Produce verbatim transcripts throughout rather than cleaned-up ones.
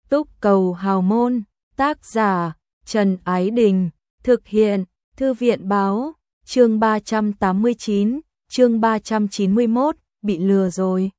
Túc Cầu Hào Môn, tác giả Trần Ái Đình, thực hiện Thư viện Báo, chương ba trăm tám mươi chín, chương ba trăm chín mươi mốt, bị lừa rồi.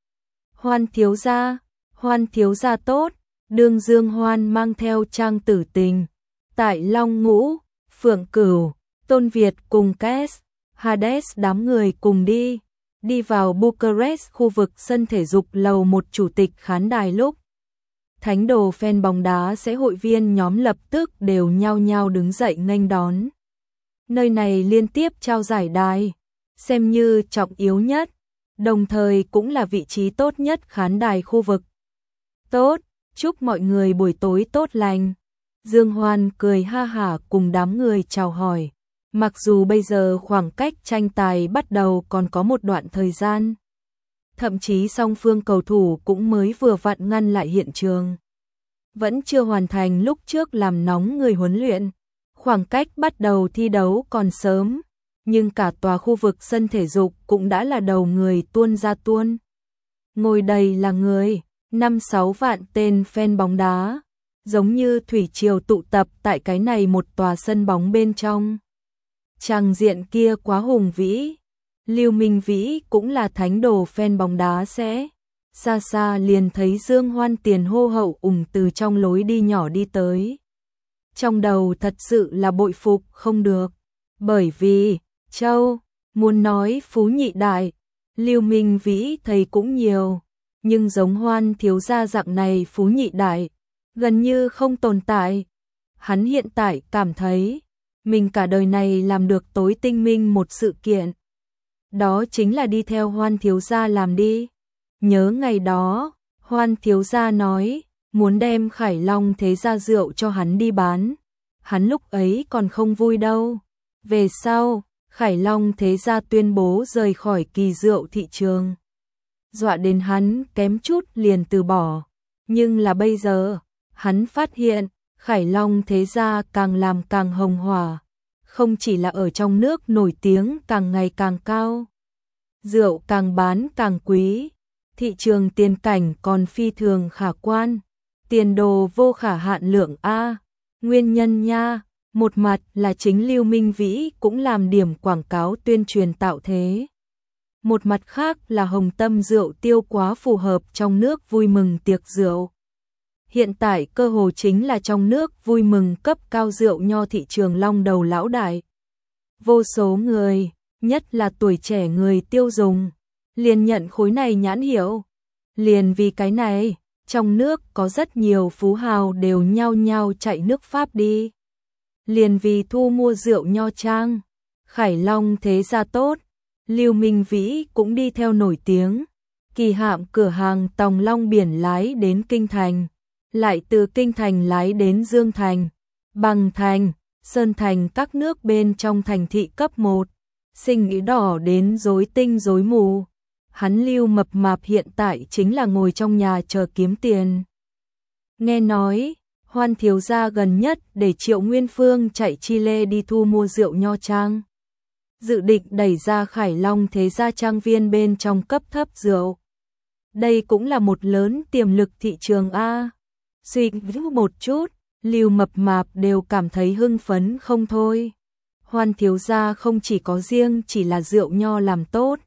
Hoan thiếu gia, Hoan thiếu gia tốt, Đương Dương Hoan mang theo Trang Tử Tình, tại Long Ngũ, Phượng Cửu, Tôn Việt cùng Kes, Hades đám người cùng đi, đi vào Bucharest, khu vực sân thể dục lầu một chủ tịch khán đài lúc. Thánh đồ fan bóng đá sẽ hội viên nhóm lập tức đều nhao nhao đứng dậy nghênh đón. Nơi này liên tiếp trao giải đài, xem như trọng yếu nhất, đồng thời cũng là vị trí tốt nhất khán đài khu vực. Tốt, chúc mọi người buổi tối tốt lành. Dương Hoan cười ha hả cùng đám người chào hỏi. Mặc dù bây giờ khoảng cách tranh tài bắt đầu còn có một đoạn thời gian. Thậm chí song phương cầu thủ cũng mới vừa vặn ngăn lại hiện trường. Vẫn chưa hoàn thành lúc trước làm nóng người huấn luyện. Khoảng cách bắt đầu thi đấu còn sớm, nhưng cả tòa khu vực sân thể dục cũng đã là đầu người tuôn ra tuôn. Ngồi đầy là người, năm sáu vạn tên fan bóng đá, giống như thủy triều tụ tập tại cái này một tòa sân bóng bên trong. Tràng diện kia quá hùng vĩ. Lưu Minh Vĩ cũng là thánh đồ fan bóng đá sẽ. Xa xa liền thấy Dương Hoan tiền hô hậu ủng từ trong lối đi nhỏ đi tới. Trong đầu thật sự là bội phục không được. Bởi vì, Châu, muốn nói phú nhị đại, Lưu Minh Vĩ thầy cũng nhiều. Nhưng giống Hoan thiếu gia dạng này phú nhị đại, gần như không tồn tại. Hắn hiện tại cảm thấy, mình cả đời này làm được tối tinh minh một sự kiện. Đó chính là đi theo Hoan thiếu gia làm đi. Nhớ ngày đó, Hoan thiếu gia nói, muốn đem Khải Long thế gia rượu cho hắn đi bán. Hắn lúc ấy còn không vui đâu. Về sau, Khải Long thế gia tuyên bố rời khỏi kỳ rượu thị trường. Dọa đến hắn kém chút liền từ bỏ. Nhưng là bây giờ, hắn phát hiện, Khải Long thế gia càng làm càng hồng hỏa. Không chỉ là ở trong nước nổi tiếng càng ngày càng cao. Rượu càng bán càng quý. Thị trường tiền cảnh còn phi thường khả quan. Tiền đồ vô khả hạn lượng A. Nguyên nhân nha, một mặt là chính Lưu Minh Vĩ cũng làm điểm quảng cáo tuyên truyền tạo thế. Một mặt khác là Hồng Tâm rượu tiêu quá phù hợp trong nước vui mừng tiệc rượu. Hiện tại cơ hồ chính là trong nước vui mừng cấp cao rượu nho thị trường long đầu lão đại. Vô số người, nhất là tuổi trẻ người tiêu dùng, liền nhận khối này nhãn hiệu. Liền vì cái này, trong nước có rất nhiều phú hào đều nhao nhao chạy nước Pháp đi. Liền vì thu mua rượu nho trang, Khải Long thế gia tốt, Lưu Minh Vĩ cũng đi theo nổi tiếng. Kỳ hạm cửa hàng tòng long biển lái đến Kinh Thành, lại từ Kinh Thành lái đến Dương Thành, Bằng Thành, Sơn Thành các nước bên trong thành thị cấp một. Sinh ý đỏ đến rối tinh rối mù. Hắn Lưu mập mạp hiện tại chính là ngồi trong nhà chờ kiếm tiền. Nghe nói, Hoan thiếu gia gần nhất để Triệu Nguyên Phương chạy Chile đi thu mua rượu nho trang. Dự định đẩy ra Khải Long thế gia trang viên bên trong cấp thấp rượu. Đây cũng là một lớn tiềm lực thị trường A. Suy nghĩ một chút, Lưu mập mạp đều cảm thấy hưng phấn không thôi. Hoan thiếu gia không chỉ có riêng chỉ là rượu nho làm tốt.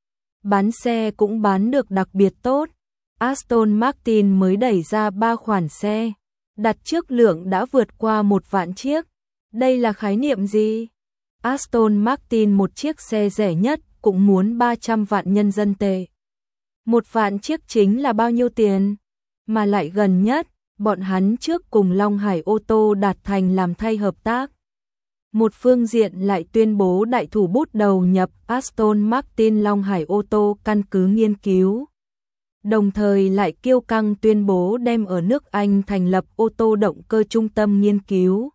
Bán xe cũng bán được đặc biệt tốt. Aston Martin mới đẩy ra ba khoản xe. Đặt trước lượng đã vượt qua một vạn chiếc. Đây là khái niệm gì? Aston Martin một chiếc xe rẻ nhất cũng muốn ba trăm vạn nhân dân tệ. Một vạn chiếc chính là bao nhiêu tiền? Mà lại gần nhất, bọn hắn trước cùng Long Hải ô tô đạt thành làm thay hợp tác. Một phương diện lại tuyên bố đại thủ bút đầu nhập Aston Martin Long Hải ô tô căn cứ nghiên cứu. Đồng thời lại kiêu căng tuyên bố đem ở nước Anh thành lập ô tô động cơ trung tâm nghiên cứu.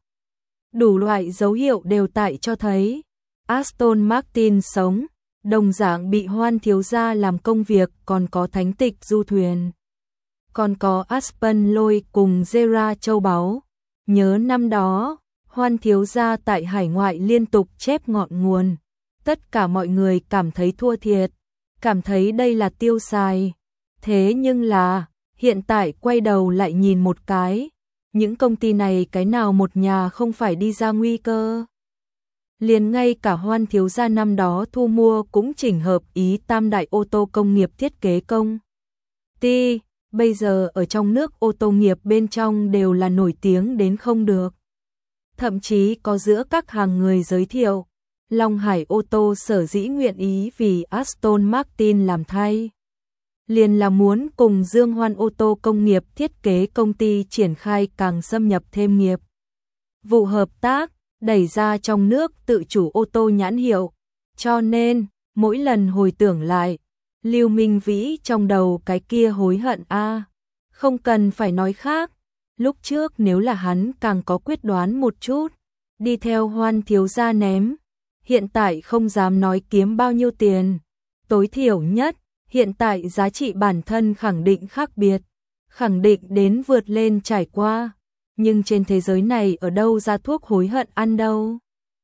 Đủ loại dấu hiệu đều tại cho thấy Aston Martin sống, đồng dạng bị Hoan thiếu gia làm công việc, còn có thánh tịch du thuyền. Còn có Aspen lôi cùng Zera châu báu. Nhớ năm đó, Hoan thiếu gia tại hải ngoại liên tục chép ngọn nguồn. Tất cả mọi người cảm thấy thua thiệt, cảm thấy đây là tiêu xài. Thế nhưng là, hiện tại quay đầu lại nhìn một cái, những công ty này cái nào một nhà không phải đi ra nguy cơ. Liền ngay cả Hoan thiếu gia năm đó thu mua cũng chỉnh hợp ý tam đại ô tô công nghiệp thiết kế công ty, bây giờ ở trong nước ô tô nghiệp bên trong đều là nổi tiếng đến không được. Thậm chí có giữa các hàng người giới thiệu, Long Hải ô tô sở dĩ nguyện ý vì Aston Martin làm thay. Liền là muốn cùng Dương Hoan ô tô công nghiệp thiết kế công ty triển khai càng xâm nhập thêm nghiệp vụ hợp tác, đẩy ra trong nước tự chủ ô tô nhãn hiệu. Cho nên, mỗi lần hồi tưởng lại, Lưu Minh Vĩ trong đầu cái kia hối hận a, à. Không cần phải nói khác, lúc trước nếu là hắn càng có quyết đoán một chút, đi theo Hoan thiếu gia ném, hiện tại không dám nói kiếm bao nhiêu tiền, tối thiểu nhất, hiện tại giá trị bản thân khẳng định khác biệt, khẳng định đến vượt lên trải qua, nhưng trên thế giới này ở đâu ra thuốc hối hận ăn đâu.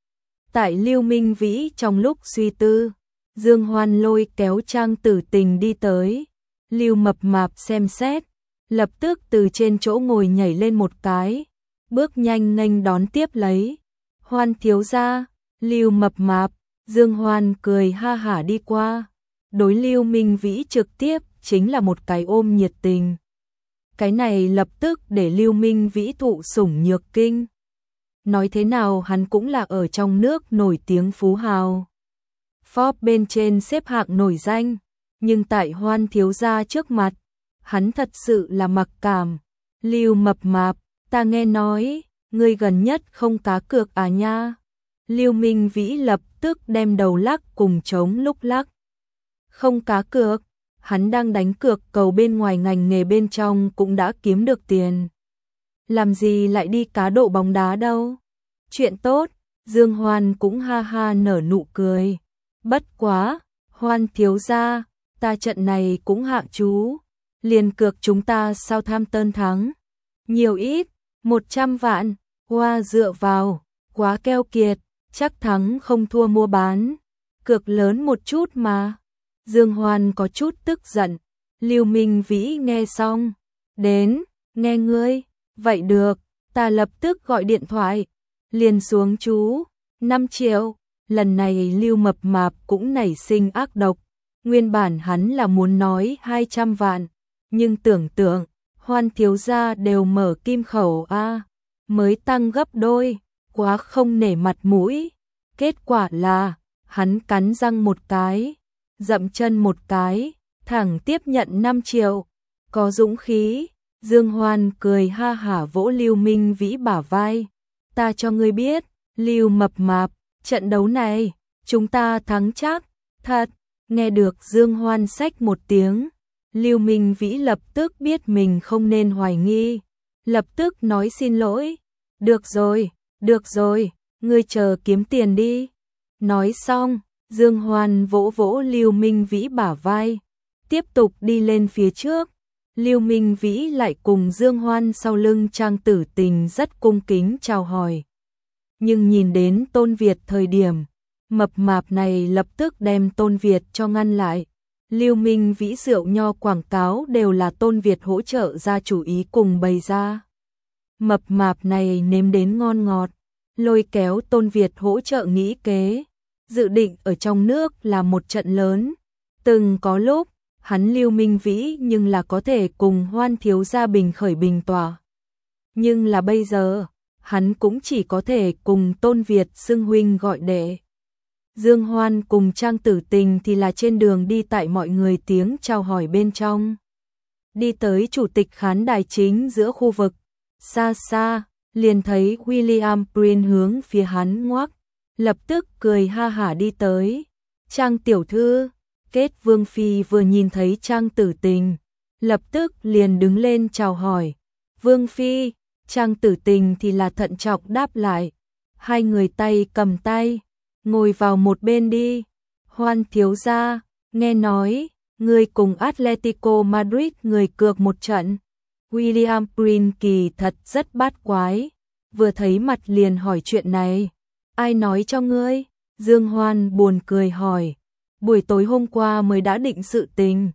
Tại Lưu Minh Vĩ trong lúc suy tư, Dương Hoan lôi kéo Trang Tử Tình đi tới, Lưu Mập Mạp xem xét, lập tức từ trên chỗ ngồi nhảy lên một cái, bước nhanh nghênh đón tiếp lấy. Hoan thiếu gia, Lưu Mập Mạp, Dương Hoan cười ha hả đi qua, đối Lưu Minh Vĩ trực tiếp chính là một cái ôm nhiệt tình. Cái này lập tức để Lưu Minh Vĩ thụ sủng nhược kinh. Nói thế nào hắn cũng là ở trong nước nổi tiếng phú hào. Forbes bên trên xếp hạng nổi danh, nhưng tại Hoan thiếu gia trước mặt, hắn thật sự là mặc cảm. Lưu Mập Mạp, ta nghe nói, ngươi gần nhất không cá cược à nha. Lưu Minh Vĩ lập tức đem đầu lắc cùng trống lúc lắc. Không cá cược, hắn đang đánh cược cầu bên ngoài ngành nghề bên trong cũng đã kiếm được tiền. Làm gì lại đi cá độ bóng đá đâu. Chuyện tốt, Dương Hoan cũng ha ha nở nụ cười. Bất quá, Hoan thiếu gia, ta trận này cũng hạng chú. Liền cược chúng ta Southampton thắng. Nhiều ít, một trăm vạn, hoa dựa vào, quá keo kiệt, chắc thắng không thua mua bán. Cược lớn một chút mà. Dương Hoan có chút tức giận. Lưu Minh Vĩ nghe xong, đến, nghe ngươi, vậy được, ta lập tức gọi điện thoại, liền xuống chú, năm triệu, lần này Lưu Mập Mạp cũng nảy sinh ác độc, nguyên bản hắn là muốn nói hai trăm vạn, nhưng tưởng tượng, Hoan thiếu gia đều mở kim khẩu a, mới tăng gấp đôi, quá không nể mặt mũi, kết quả là, hắn cắn răng một cái, dậm chân một cái, thẳng tiếp nhận năm triệu, có dũng khí. Dương Hoan cười ha hả vỗ Lưu Minh Vĩ bả vai, ta cho ngươi biết, Lưu Mập Mạp, trận đấu này, chúng ta thắng chắc, thật. Nghe được Dương Hoan xách một tiếng, Lưu Minh Vĩ lập tức biết mình không nên hoài nghi, lập tức nói xin lỗi, được rồi, được rồi, ngươi chờ kiếm tiền đi. Nói xong, Dương Hoan vỗ vỗ Lưu Minh Vĩ bả vai, tiếp tục đi lên phía trước. Lưu Minh Vĩ lại cùng Dương Hoan sau lưng Trang Tử Tình rất cung kính chào hỏi. Nhưng nhìn đến Tôn Việt thời điểm, mập mạp này lập tức đem Tôn Việt cho ngăn lại. Lưu Minh Vĩ rượu nho quảng cáo đều là Tôn Việt hỗ trợ ra chủ ý cùng bày ra. Mập mạp này nếm đến ngon ngọt, lôi kéo Tôn Việt hỗ trợ nghĩ kế, dự định ở trong nước là một trận lớn. Từng có lúc, hắn Lưu Minh Vĩ nhưng là có thể cùng Hoan thiếu gia bình khởi bình tỏa. Nhưng là bây giờ, hắn cũng chỉ có thể cùng Tôn Việt xưng huynh gọi đệ. Dương Hoan cùng Trang Tử Tình thì là trên đường đi tại mọi người tiếng chào hỏi bên trong. Đi tới chủ tịch khán đài chính giữa khu vực, xa xa, liền thấy William Prince hướng phía hắn ngoắc, lập tức cười ha hả đi tới. Trang tiểu thư, Kết Vương Phi vừa nhìn thấy Trang Tử Tình, lập tức liền đứng lên chào hỏi. Vương Phi, Trang Tử Tình thì là thận trọng đáp lại. Hai người tay cầm tay, ngồi vào một bên đi. Hoan thiếu gia, nghe nói, người cùng Atletico Madrid người cược một trận. William Prince kỳ thật rất bát quái, vừa thấy mặt liền hỏi chuyện này. Ai nói cho ngươi? Dương Hoan buồn cười hỏi. Buổi tối hôm qua mới đã định sự tình,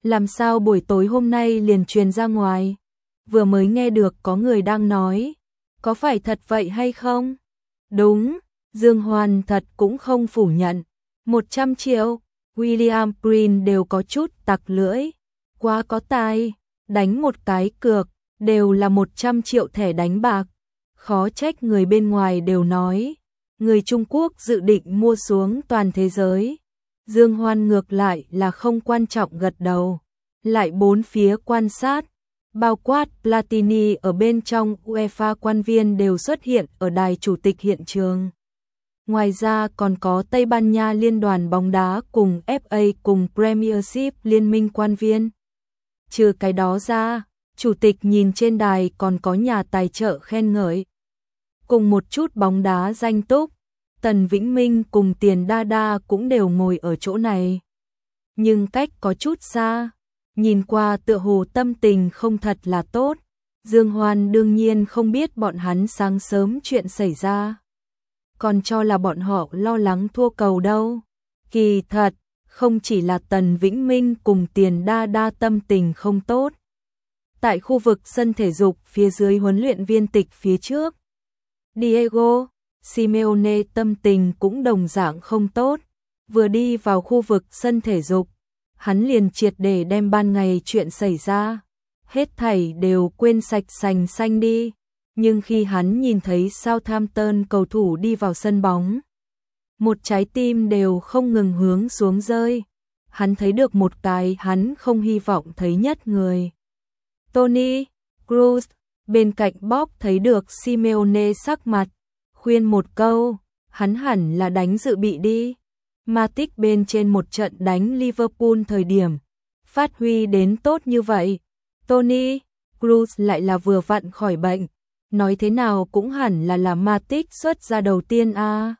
Làm sao buổi tối hôm nay liền truyền ra ngoài? Vừa mới nghe được có người đang nói. Có phải thật vậy hay không? Đúng, Dương Hoan thật cũng không phủ nhận. một trăm triệu, William Green đều có chút tặc lưỡi. Quá có tài, đánh một cái cược, đều là một trăm triệu thẻ đánh bạc. Khó trách người bên ngoài đều nói. Người Trung Quốc dự định mua xuống toàn thế giới. Dương Hoan ngược lại là không quan trọng gật đầu. Lại bốn phía quan sát. Bao quát Platini ở bên trong UEFA quan viên đều xuất hiện ở đài chủ tịch hiện trường. Ngoài ra còn có Tây Ban Nha Liên đoàn bóng đá cùng ép a cùng Premiership liên minh quan viên. Trừ cái đó ra, chủ tịch nhìn trên đài còn có nhà tài trợ khen ngợi. Cùng một chút bóng đá danh túc, Tần Vĩnh Minh cùng Tiền Đa Đa cũng đều ngồi ở chỗ này. Nhưng cách có chút xa, nhìn qua tựa hồ tâm tình không thật là tốt. Dương Hoan đương nhiên không biết bọn hắn sáng sớm chuyện xảy ra. Còn cho là bọn họ lo lắng thua cầu đâu. Kỳ thật, không chỉ là Tần Vĩnh Minh cùng Tiền Đa Đa tâm tình không tốt. Tại khu vực sân thể dục phía dưới huấn luyện viên tịch phía trước, Diego Simeone tâm tình cũng đồng dạng không tốt. Vừa đi vào khu vực sân thể dục, hắn liền triệt để đem ban ngày chuyện xảy ra. Hết thảy đều quên sạch sành xanh đi. Nhưng khi hắn nhìn thấy Southampton cầu thủ đi vào sân bóng, một trái tim đều không ngừng hướng xuống rơi. Hắn thấy được một cái hắn không hy vọng thấy nhất người. Toni Kroos bên cạnh Bob thấy được Simeone sắc mặt, khuyên một câu, hắn hẳn là đánh dự bị đi. Matic bên trên một trận đánh Liverpool thời điểm, phát huy đến tốt như vậy. Toni Kroos lại là vừa vặn khỏi bệnh, nói thế nào cũng hẳn là là Matic xuất ra đầu tiên a. À.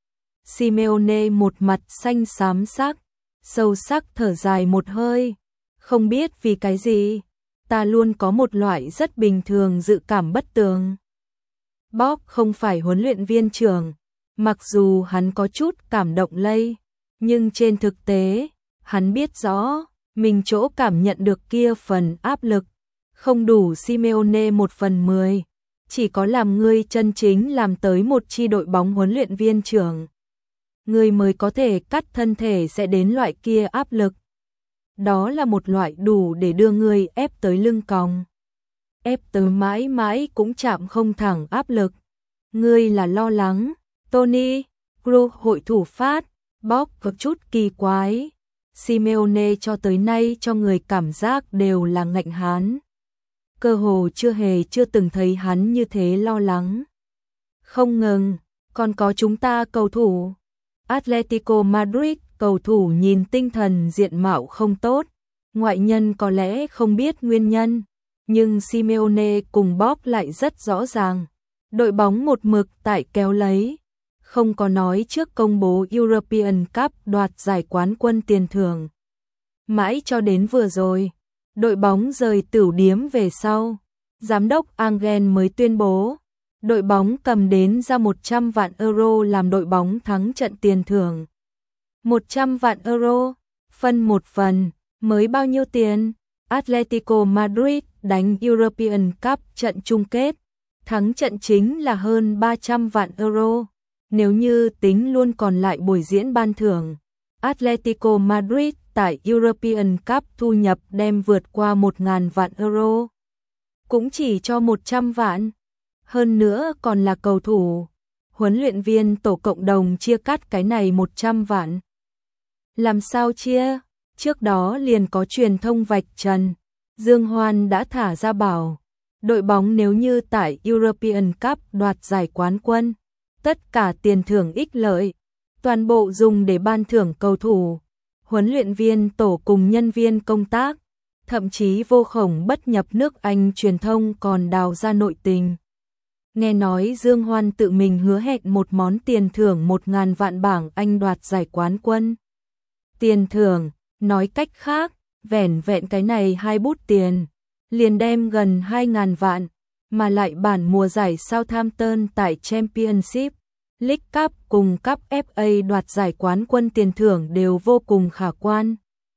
Simeone một mặt xanh xám sắc, sâu sắc thở dài một hơi, không biết vì cái gì, ta luôn có một loại rất bình thường dự cảm bất tường. Bob không phải huấn luyện viên trưởng, mặc dù hắn có chút cảm động lây, nhưng trên thực tế, hắn biết rõ, mình chỗ cảm nhận được kia phần áp lực, không đủ Simeone một phần mười, chỉ có làm ngươi chân chính làm tới một chi đội bóng huấn luyện viên trưởng. Ngươi mới có thể cắt thân thể sẽ đến loại kia áp lực. Đó là một loại đủ để đưa ngươi ép tới lưng còng. Ép tới mãi mãi cũng chạm không thẳng áp lực. Ngươi là lo lắng, Toni Kroos hội thủ phát, Bob có chút kỳ quái. Simeone cho tới nay cho người cảm giác đều là ngạnh hán. Cơ hồ chưa hề chưa từng thấy hắn như thế lo lắng. Không ngừng, còn có chúng ta cầu thủ. Atletico Madrid cầu thủ nhìn tinh thần diện mạo không tốt, ngoại nhân có lẽ không biết nguyên nhân, nhưng Simeone cùng Bob lại rất rõ ràng. Đội bóng một mực tại kéo lấy, không có nói trước công bố European Cup đoạt giải quán quân tiền thưởng. Mãi cho đến vừa rồi, đội bóng rời tửu điếm về sau, giám đốc Angel mới tuyên bố, đội bóng cầm đến ra một trăm vạn euro làm đội bóng thắng trận tiền thưởng. một trăm vạn euro, phân một phần, mới bao nhiêu tiền? Atletico Madrid đánh European Cup trận chung kết, thắng trận chính là hơn ba trăm vạn euro. Nếu như tính luôn còn lại buổi diễn ban thưởng, Atletico Madrid tại European Cup thu nhập đem vượt qua một nghìn vạn euro. Cũng chỉ cho một trăm vạn. Hơn nữa còn là cầu thủ. Huấn luyện viên tổ cộng đồng chia cắt cái này một trăm vạn. Làm sao chia? Trước đó liền có truyền thông vạch trần. Dương Hoan đã thả ra bảo, đội bóng nếu như tại European Cup đoạt giải quán quân, tất cả tiền thưởng ích lợi, toàn bộ dùng để ban thưởng cầu thủ, huấn luyện viên tổ cùng nhân viên công tác, thậm chí vô khổng bất nhập nước Anh truyền thông còn đào ra nội tình. Nghe nói Dương Hoan tự mình hứa hẹn một món tiền thưởng một ngàn vạn bảng Anh đoạt giải quán quân. Tiền thưởng, nói cách khác, vẻn vẹn cái này hai bút tiền, liền đem gần hai ngàn vạn, mà lại bản mùa giải Southampton tại Championship, League Cup cùng Cup ép a đoạt giải quán quân tiền thưởng đều vô cùng khả quan.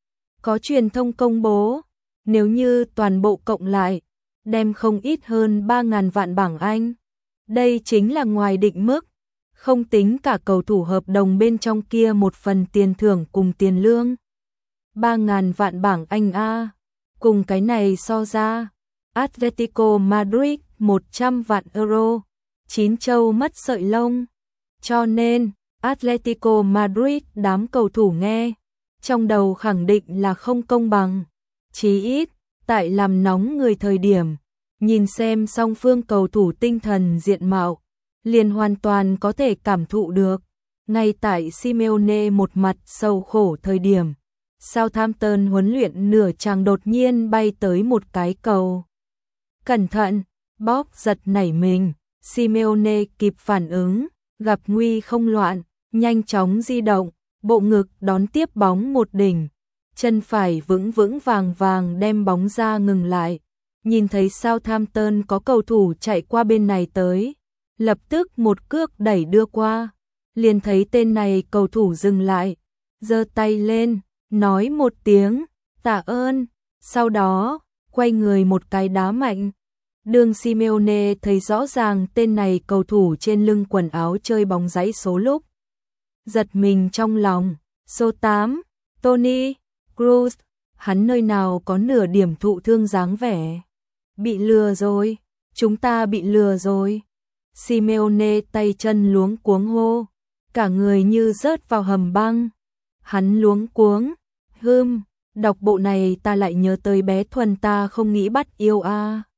Có truyền thông công bố, nếu như toàn bộ cộng lại, đem không ít hơn ba ngàn vạn bảng Anh. Đây chính là ngoài định mức, không tính cả cầu thủ hợp đồng bên trong kia một phần tiền thưởng cùng tiền lương. ba ngàn vạn bảng Anh a, cùng cái này so ra, Atletico Madrid một trăm vạn euro, chín châu mất sợi lông. Cho nên, Atletico Madrid đám cầu thủ nghe, trong đầu khẳng định là không công bằng. Chí ít, tại làm nóng người thời điểm, nhìn xem song phương cầu thủ tinh thần diện mạo, liền hoàn toàn có thể cảm thụ được. Ngay tại Simeone một mặt sầu khổ thời điểm, Southampton huấn luyện nửa chàng đột nhiên bay tới một cái cầu. Cẩn thận, bóp giật nảy mình, Simeone kịp phản ứng, gặp nguy không loạn, nhanh chóng di động, bộ ngực đón tiếp bóng một đỉnh, chân phải vững vững vàng vàng đem bóng ra ngừng lại. Nhìn thấy Southampton có cầu thủ chạy qua bên này tới, lập tức một cước đẩy đưa qua, liền thấy tên này cầu thủ dừng lại, giơ tay lên, nói một tiếng, tạ ơn, sau đó, quay người một cái đá mạnh. Đường Simeone thấy rõ ràng tên này cầu thủ trên lưng quần áo chơi bóng dãy số lúc. Giật mình trong lòng, số tám, Toni Kroos, hắn nơi nào có nửa điểm thụ thương dáng vẻ. Bị lừa rồi, chúng ta bị lừa rồi. Simeone tay chân luống cuống hô, cả người như rớt vào hầm băng. Hắn luống cuống, hưm, đọc bộ này ta lại nhớ tới bé Thuần ta không nghĩ bắt yêu a.